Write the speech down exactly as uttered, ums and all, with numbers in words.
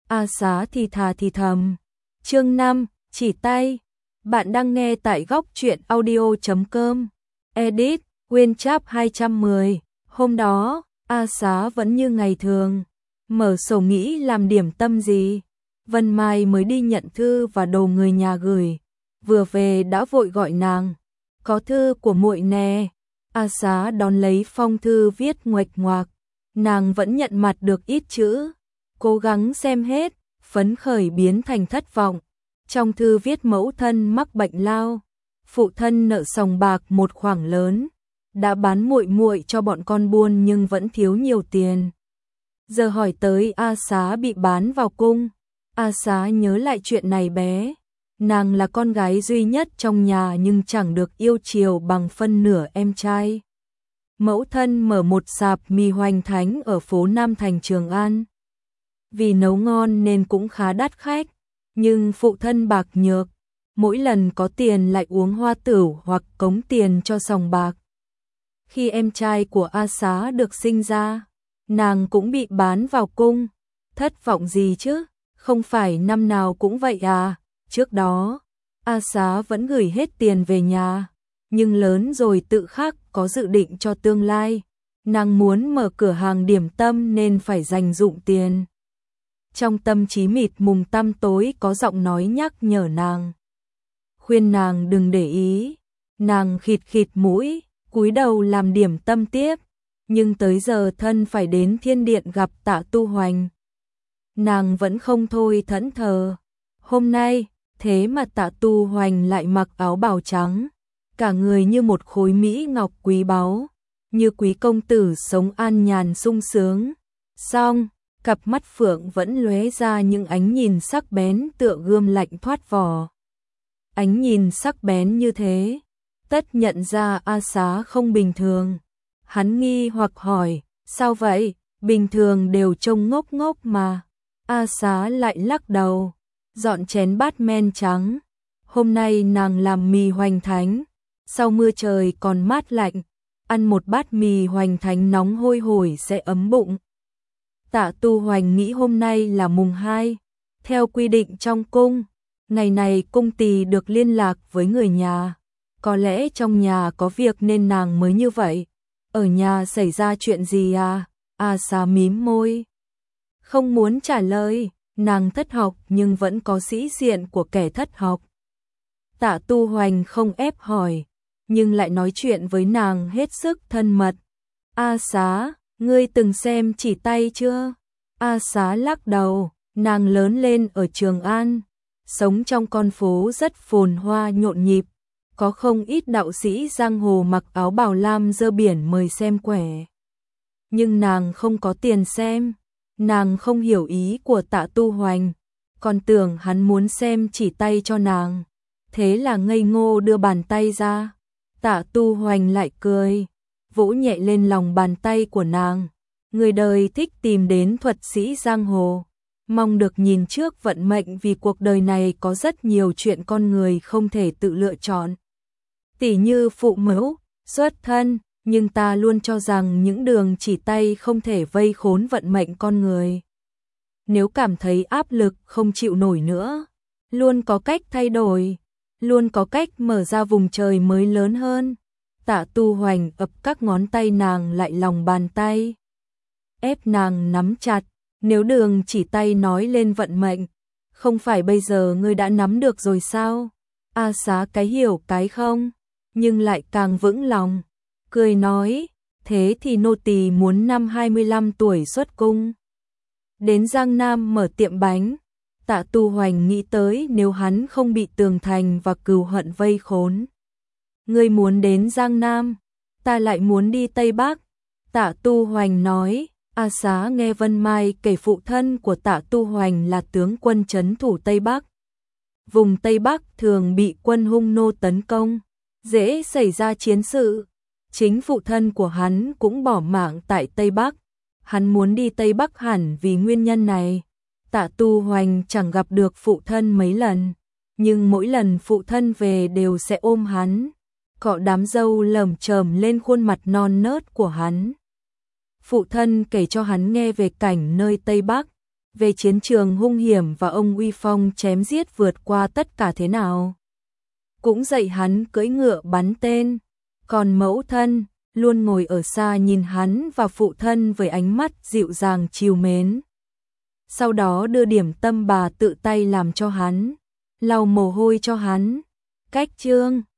A Xá thì thà thì thầm. Chương năm, chỉ tay. Bạn đang nghe tại góc truyện audio chấm com. Edit, Nguyên Chap hai trăm mười. Hôm đó, A Xá vẫn như ngày thường. Mở sổ nghĩ làm điểm tâm gì. Vân Mai mới đi nhận thư và đồ người nhà gửi. Vừa về đã vội gọi nàng. Có thư của muội nè. A Xá đón lấy phong thư viết nguệch ngoạc. Nàng vẫn nhận mặt được ít chữ. Cố gắng xem hết, phấn khởi biến thành thất vọng. Trong thư viết mẫu thân mắc bệnh lao, phụ thân nợ sòng bạc một khoản lớn, đã bán muội muội cho bọn con buôn nhưng vẫn thiếu nhiều tiền. Giờ hỏi tới A Xá bị bán vào cung. A Xá nhớ lại chuyện này bé. Nàng là con gái duy nhất trong nhà nhưng chẳng được yêu chiều bằng phân nửa em trai. Mẫu thân mở một sạp mì Hoành Thánh ở phố Nam Thành Trường An. Vì nấu ngon nên cũng khá đắt khách, nhưng phụ thân bạc nhược, mỗi lần có tiền lại uống hoa tửu hoặc cống tiền cho sòng bạc. Khi em trai của A Xá được sinh ra, nàng cũng bị bán vào cung. Thất vọng gì chứ, không phải năm nào cũng vậy à. Trước đó, A Xá vẫn gửi hết tiền về nhà, nhưng lớn rồi tự khắc có dự định cho tương lai. Nàng muốn mở cửa hàng điểm tâm nên phải dành dụm tiền. Trong tâm trí mịt mùng tăm tối có giọng nói nhắc nhở nàng. Khuyên nàng đừng để ý. Nàng khịt khịt mũi, cúi đầu làm điểm tâm tiếp. Nhưng tới giờ thân phải đến thiên điện gặp Tạ Tu Hoành. Nàng vẫn không thôi thẫn thờ. Hôm nay, thế mà Tạ Tu Hoành lại mặc áo bào trắng. Cả người như một khối mỹ ngọc quý báu. Như quý công tử sống an nhàn sung sướng. Xong, cặp mắt phượng vẫn lóe ra những ánh nhìn sắc bén tựa gươm lạnh thoát vỏ. Ánh nhìn sắc bén như thế, tất nhận ra A Xá không bình thường. Hắn nghi hoặc hỏi, sao vậy, bình thường đều trông ngốc ngốc mà. A Xá lại lắc đầu, dọn chén bát men trắng. Hôm nay nàng làm mì Hoành Thánh, sau mưa trời còn mát lạnh, ăn một bát mì Hoành Thánh nóng hôi hổi sẽ ấm bụng. Tạ Tu Hoành nghĩ hôm nay là mùng hai, theo quy định trong cung, ngày này cung tỳ được liên lạc với người nhà. Có lẽ trong nhà có việc nên nàng mới như vậy. Ở nhà xảy ra chuyện gì à? A Xá mím môi, không muốn trả lời. Nàng thất học nhưng vẫn có sĩ diện của kẻ thất học. Tạ Tu Hoành không ép hỏi, nhưng lại nói chuyện với nàng hết sức thân mật. A Xá, ngươi từng xem Chỉ Tay chưa? A Xá lắc đầu. Nàng lớn lên ở Trường An, sống trong con phố rất phồn hoa nhộn nhịp, có không ít đạo sĩ giang hồ mặc áo bào lam dơ biển mời xem quẻ. Nhưng nàng không có tiền xem, nàng không hiểu ý của Tạ Tu Hoành, còn tưởng hắn muốn xem Chỉ Tay cho nàng, thế là ngây ngô đưa bàn tay ra. Tạ Tu Hoành lại cười, vỗ nhẹ lên lòng bàn tay của nàng. Người đời thích tìm đến thuật sĩ giang hồ, mong được nhìn trước vận mệnh vì cuộc đời này có rất nhiều chuyện con người không thể tự lựa chọn. Tỉ như phụ mẫu, xuất thân, nhưng ta luôn cho rằng những đường chỉ tay không thể vây khốn vận mệnh con người. Nếu cảm thấy áp lực không chịu nổi nữa, luôn có cách thay đổi, luôn có cách mở ra vùng trời mới lớn hơn. Tạ Tu Hoành ập các ngón tay nàng lại lòng bàn tay, ép nàng nắm chặt. Nếu đường chỉ tay nói lên vận mệnh, không phải bây giờ ngươi đã nắm được rồi sao? A Xá cái hiểu cái không, nhưng lại càng vững lòng, cười nói, thế thì nô tỳ muốn năm hai mươi lăm tuổi xuất cung, đến Giang Nam mở tiệm bánh. Tạ Tu Hoành nghĩ tới nếu hắn không bị tường thành và cừu hận vây khốn. Ngươi muốn đến Giang Nam, ta lại muốn đi Tây Bắc. Tạ Tu Hoành nói. A Xá nghe Vân Mai kể phụ thân của Tạ Tu Hoành là tướng quân trấn thủ Tây Bắc. Vùng Tây Bắc thường bị quân hung nô tấn công, dễ xảy ra chiến sự. Chính phụ thân của hắn cũng bỏ mạng tại Tây Bắc. Hắn muốn đi Tây Bắc hẳn vì nguyên nhân này. Tạ Tu Hoành chẳng gặp được phụ thân mấy lần, nhưng mỗi lần phụ thân về đều sẽ ôm hắn, cọ đám râu lởm chởm lên khuôn mặt non nớt của hắn. Phụ thân kể cho hắn nghe về cảnh nơi Tây Bắc, về chiến trường hung hiểm và ông uy phong chém giết vượt qua tất cả thế nào. Cũng dạy hắn cưỡi ngựa bắn tên, còn mẫu thân luôn ngồi ở xa nhìn hắn và phụ thân với ánh mắt dịu dàng trìu mến. Sau đó đưa điểm tâm bà tự tay làm cho hắn, lau mồ hôi cho hắn. Cách chương